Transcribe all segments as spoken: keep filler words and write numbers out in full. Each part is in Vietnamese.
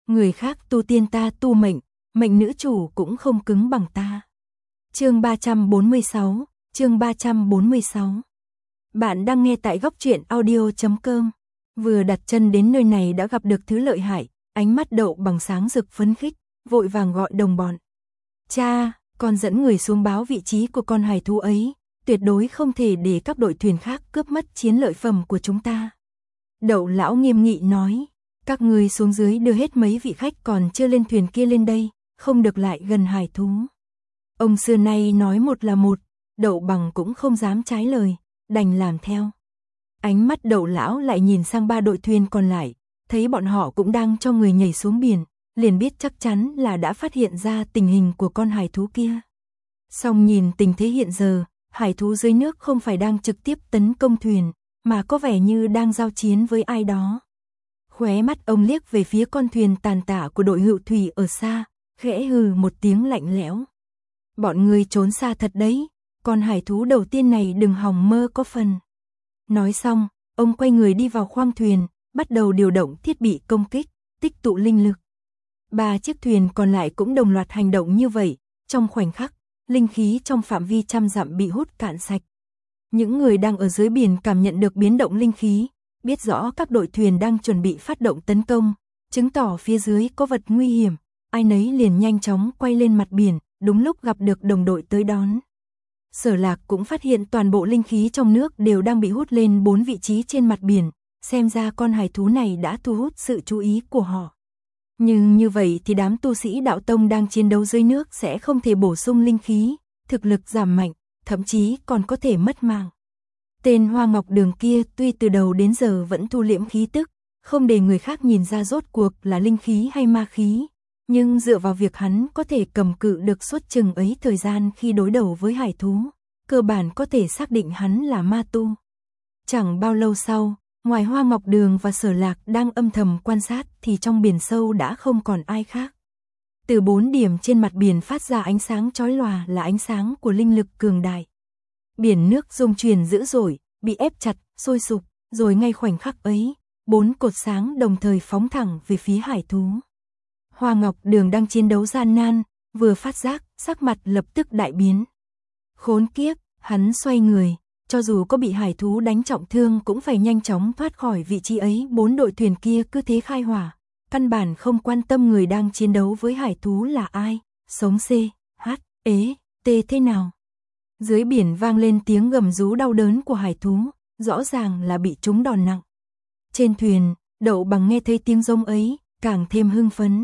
Người khác tu tiên ta tu mệnh, mệnh nữ chủ cũng không cứng bằng ta. Chương ba trăm bốn mươi sáu, chương ba trăm bốn mươi sáu. Bạn đang nghe tại góc truyện audio chấm com. Vừa đặt chân đến nơi này đã gặp được thứ lợi hại, ánh mắt Đậu Bằng sáng rực phấn khích, vội vàng gọi đồng bọn. Cha, con dẫn người xuống báo vị trí của con hài thú ấy, tuyệt đối không thể để các đội thuyền khác cướp mất chiến lợi phẩm của chúng ta. Đậu lão nghiêm nghị nói, các người xuống dưới đưa hết mấy vị khách còn chưa lên thuyền kia lên đây, không được lại gần hài thú. Ông xưa nay nói một là một, Đậu Bằng cũng không dám trái lời, đành làm theo. Ánh mắt Đậu lão lại nhìn sang ba đội thuyền còn lại, thấy bọn họ cũng đang cho người nhảy xuống biển, liền biết chắc chắn là đã phát hiện ra tình hình của con hải thú kia. Song nhìn tình thế hiện giờ, hải thú dưới nước không phải đang trực tiếp tấn công thuyền, mà có vẻ như đang giao chiến với ai đó. Khóe mắt ông liếc về phía con thuyền tàn tả của đội hữu thủy ở xa, khẽ hừ một tiếng lạnh lẽo. Bọn người trốn xa thật đấy, con hải thú đầu tiên này đừng hòng mơ có phần. Nói xong, ông quay người đi vào khoang thuyền, bắt đầu điều động thiết bị công kích, tích tụ linh lực. Ba chiếc thuyền còn lại cũng đồng loạt hành động như vậy, trong khoảnh khắc, linh khí trong phạm vi trăm dặm bị hút cạn sạch. Những người đang ở dưới biển cảm nhận được biến động linh khí, biết rõ các đội thuyền đang chuẩn bị phát động tấn công, chứng tỏ phía dưới có vật nguy hiểm, ai nấy liền nhanh chóng quay lên mặt biển, đúng lúc gặp được đồng đội tới đón. Sở Lạc cũng phát hiện toàn bộ linh khí trong nước đều đang bị hút lên bốn vị trí trên mặt biển, xem ra con hải thú này đã thu hút sự chú ý của họ. Nhưng như vậy thì đám tu sĩ đạo tông đang chiến đấu dưới nước sẽ không thể bổ sung linh khí, thực lực giảm mạnh, thậm chí còn có thể mất mạng. Tên Hoa Ngọc Đường kia tuy từ đầu đến giờ vẫn thu liễm khí tức, không để người khác nhìn ra rốt cuộc là linh khí hay ma khí, nhưng dựa vào việc hắn có thể cầm cự được suốt chừng ấy thời gian khi đối đầu với hải thú, cơ bản có thể xác định hắn là ma tu. Chẳng bao lâu sau, ngoài Hoa Ngọc Đường và Sở Lạc đang âm thầm quan sát thì trong biển sâu đã không còn ai khác. Từ bốn điểm trên mặt biển phát ra ánh sáng chói lòa là ánh sáng của linh lực cường đại. Biển nước rung chuyển dữ dội, bị ép chặt, sôi sục, rồi ngay khoảnh khắc ấy, bốn cột sáng đồng thời phóng thẳng về phía hải thú. Hoa Ngọc Đường đang chiến đấu gian nan, vừa phát giác, sắc mặt lập tức đại biến. Khốn kiếp, hắn xoay người, cho dù có bị hải thú đánh trọng thương cũng phải nhanh chóng thoát khỏi vị trí ấy. Bốn đội thuyền kia cứ thế khai hỏa, căn bản không quan tâm người đang chiến đấu với hải thú là ai, sống C, H, ế, T thế nào. Dưới biển vang lên tiếng gầm rú đau đớn của hải thú, rõ ràng là bị trúng đòn nặng. Trên thuyền, Đậu Bằng nghe thấy tiếng rống ấy, càng thêm hưng phấn.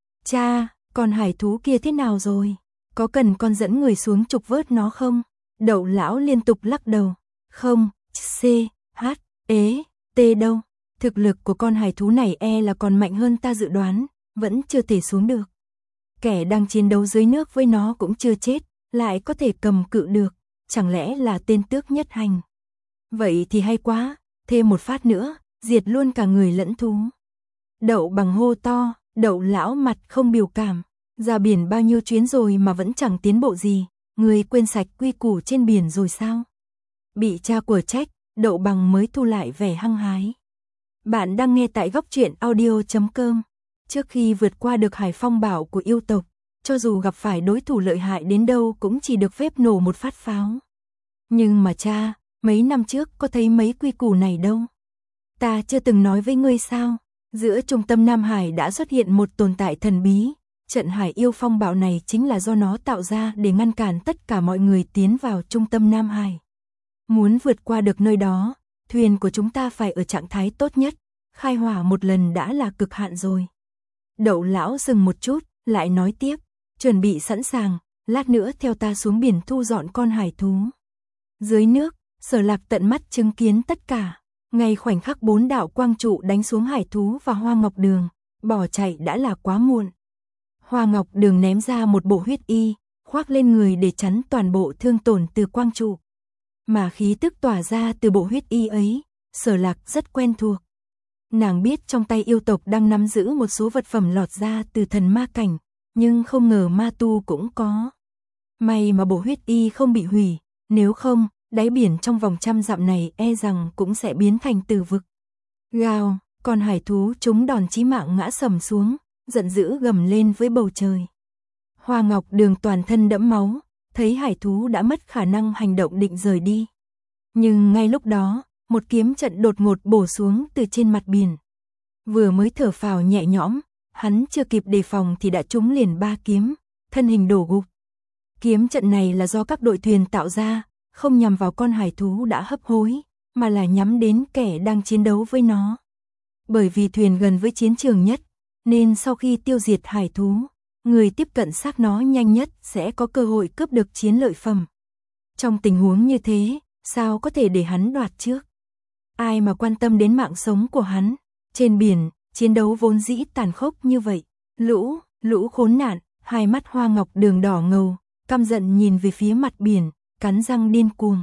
Cha, con hải thú kia thế nào rồi? Có cần con dẫn người xuống trục vớt nó không? Đậu lão liên tục lắc đầu. Không, C, H, ế, T đâu. Thực lực của con hải thú này e là còn mạnh hơn ta dự đoán, vẫn chưa thể xuống được. Kẻ đang chiến đấu dưới nước với nó cũng chưa chết, lại có thể cầm cự được, chẳng lẽ là tên Tước Nhất Hành? Vậy thì hay quá, thêm một phát nữa, diệt luôn cả người lẫn thú. Đậu Bằng hô to, Đậu lão mặt không biểu cảm, ra biển bao nhiêu chuyến rồi mà vẫn chẳng tiến bộ gì, người quên sạch quy củ trên biển rồi sao? Bị cha của trách, Đậu Bằng mới thu lại vẻ hăng hái. Bạn đang nghe tại góc truyện audio chấm com. Trước khi vượt qua được hải phong bảo của yêu tộc, cho dù gặp phải đối thủ lợi hại đến đâu cũng chỉ được phép nổ một phát pháo. Nhưng mà cha, mấy năm trước có thấy mấy quy củ này đâu. Ta chưa từng nói với ngươi sao? Giữa trung tâm Nam Hải đã xuất hiện một tồn tại thần bí. Trận hải yêu phong bạo này chính là do nó tạo ra để ngăn cản tất cả mọi người tiến vào trung tâm Nam Hải. Muốn vượt qua được nơi đó, thuyền của chúng ta phải ở trạng thái tốt nhất, khai hỏa một lần đã là cực hạn rồi. Đậu lão dừng một chút, lại nói tiếp, chuẩn bị sẵn sàng, lát nữa theo ta xuống biển thu dọn con hải thú. Dưới nước, Sở Lạc tận mắt chứng kiến tất cả, ngay khoảnh khắc bốn đạo quang trụ đánh xuống hải thú và Hoa Ngọc Đường, bỏ chạy đã là quá muộn. Hoa Ngọc Đường ném ra một bộ huyết y, khoác lên người để chắn toàn bộ thương tổn từ quang trụ. Mà khí tức tỏa ra từ bộ huyết y ấy, Sở Lạc rất quen thuộc. Nàng biết trong tay yêu tộc đang nắm giữ một số vật phẩm lọt ra từ thần ma cảnh, nhưng không ngờ ma tu cũng có. May mà bộ huyết y không bị hủy, nếu không, đáy biển trong vòng trăm dặm này e rằng cũng sẽ biến thành tử vực. Gào, con hải thú trúng đòn chí mạng ngã sầm xuống, giận dữ gầm lên với bầu trời. Hoa Ngọc Đường toàn thân đẫm máu, thấy hải thú đã mất khả năng hành động định rời đi. Nhưng ngay lúc đó, một kiếm trận đột ngột bổ xuống từ trên mặt biển. Vừa mới thở phào nhẹ nhõm, hắn chưa kịp đề phòng thì đã trúng liền ba kiếm, thân hình đổ gục. Kiếm trận này là do các đội thuyền tạo ra, không nhằm vào con hải thú đã hấp hối, mà là nhắm đến kẻ đang chiến đấu với nó. Bởi vì thuyền gần với chiến trường nhất, nên sau khi tiêu diệt hải thú, người tiếp cận xác nó nhanh nhất sẽ có cơ hội cướp được chiến lợi phẩm. Trong tình huống như thế, sao có thể để hắn đoạt trước? Ai mà quan tâm đến mạng sống của hắn? Trên biển, chiến đấu vốn dĩ tàn khốc như vậy. Lũ, lũ khốn nạn, hai mắt Hoa Ngọc Đường đỏ ngầu, căm giận nhìn về phía mặt biển, cắn răng điên cuồng.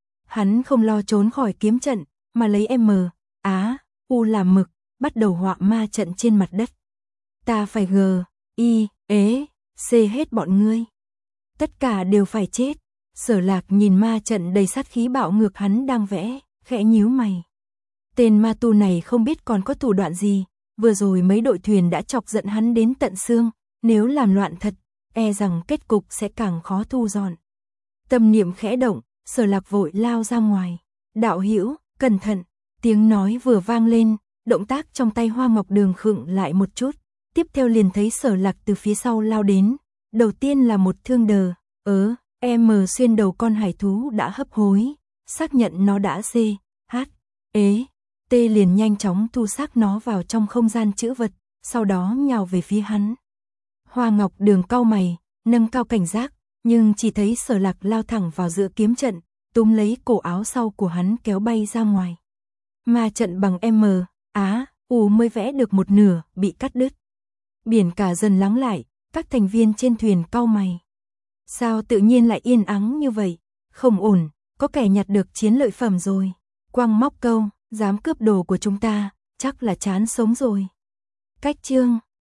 Hắn không lo trốn khỏi kiếm trận, mà lấy M, Á, U làm mực, bắt đầu họa ma trận trên mặt đất. Ta phải G, I, ế, C hết bọn ngươi. Tất cả đều phải chết. Sở Lạc nhìn ma trận đầy sát khí bạo ngược hắn đang vẽ, khẽ nhíu mày. Tên ma tu này không biết còn có thủ đoạn gì, vừa rồi mấy đội thuyền đã chọc giận hắn đến tận xương, nếu làm loạn thật, e rằng kết cục sẽ càng khó thu dọn. Tâm niệm khẽ động, Sở Lạc vội lao ra ngoài. Đạo hữu, cẩn thận, tiếng nói vừa vang lên, động tác trong tay Hoa Ngọc Đường khựng lại một chút, tiếp theo liền thấy Sở Lạc từ phía sau lao đến, đầu tiên là một thương đờ, ớ, M xuyên đầu con hải thú đã hấp hối, xác nhận nó đã C, H, ế, T liền nhanh chóng thu xác nó vào trong không gian trữ vật, sau đó nhào về phía hắn. Hoa Ngọc Đường cau mày, nâng cao cảnh giác, nhưng chỉ thấy Sở Lạc lao thẳng vào giữa kiếm trận, túm lấy cổ áo sau của hắn kéo bay ra ngoài. Ma trận bằng M, Á, U mới vẽ được một nửa, bị cắt đứt. Biển cả dần lắng lại, các thành viên trên thuyền cau mày. Sao tự nhiên lại yên ắng như vậy? Không ổn, có kẻ nhặt được chiến lợi phẩm rồi. Quang móc câu, dám cướp đồ của chúng ta, chắc là chán sống rồi. Cách chương